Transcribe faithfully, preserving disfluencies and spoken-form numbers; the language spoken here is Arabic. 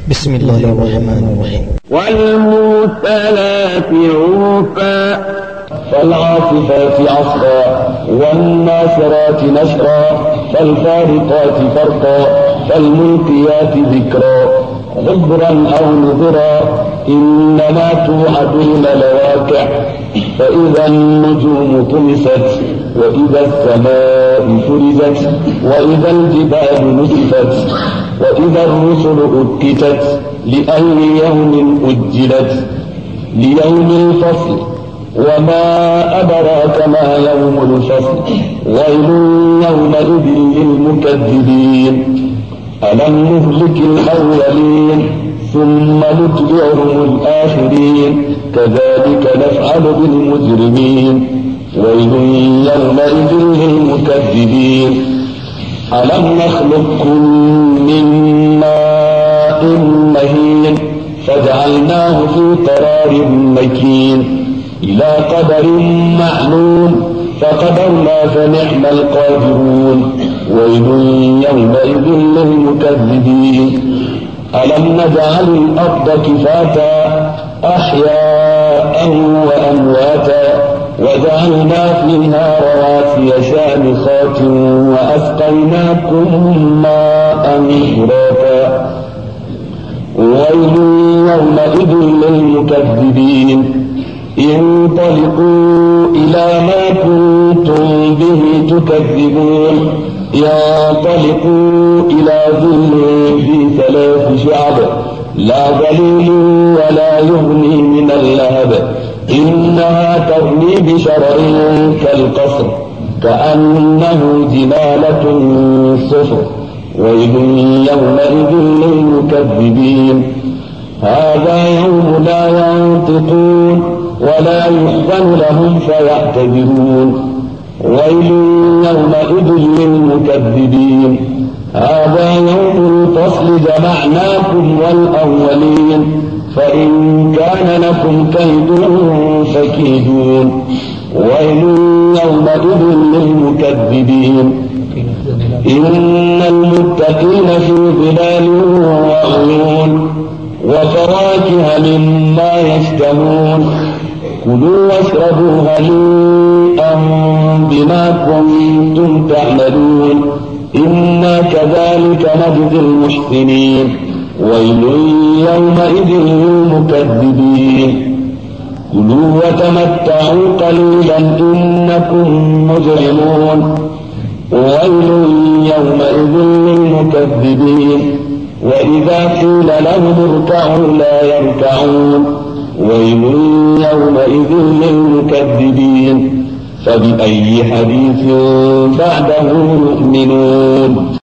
بسم الله الرحمن الرحيم. والمرسلات عرفا فالعاصفات عصفا والناشرات نشرا فالفارقات فرقا فالملقيات ذكرا غبرا أو نذرا إنما توعدون لواقع فإذا النجوم طمست وإذا السماء فرجت وإذا الجبال نسفت وإذا الرسل أكتت لأي يوم أجلت ليوم الفصل وما أدراك ما يوم الفصل ويل يومئذ للمكذبين ألم نهلك الأولين ثم نتبعهم الآخرين كذلك نفعل بالمجرمين ويل يومئذ للمكذبين ألم نخلقكم من ماء مهين فجعلناه في قرار مكين إلى قدر معلوم فقدرنا فنعم القادرون ويل يومئذ للمكذبين ألم نجعل الأرض كفاتا أحياء وأمواتا وجعلنا فيها رواسي شامخات وأسقيناكم ماء فراتا ويل يومئذ للمكذبين انطلقوا إلى ما كنتم به تكذبون ينطلقوا إلى ظل في ثلاث شعب لا ظليل ولا يغني من اللهب إنها ترمي بشرر كالقصر كأنه جمالة صفر ويل يومئذ للمكذبين هذا يوم لا ينطقون ولا يؤذن لهم فيعتذرون ويل يومئذ للمكذبين هذا يوم الفصل جمعناكم والأولين فإن كان لكم كيد فكيدون ويل يومئذ للمكذبين إن المتقين في ظلال وعيون وفواكه مما يشتهون كلوا واشربوا هنيئا بما كنتم تعملون إنا كذلك نجزي المحسنين ويل يومئذ للمكذبين كلوا وتمتعوا قليلا إنكم مجرمون ويل يومئذ للمكذبين وإذا قيل لهم اركعوا لا يركعون ويل يومئذ للمكذبين فبأي حديث بعده يؤمنون.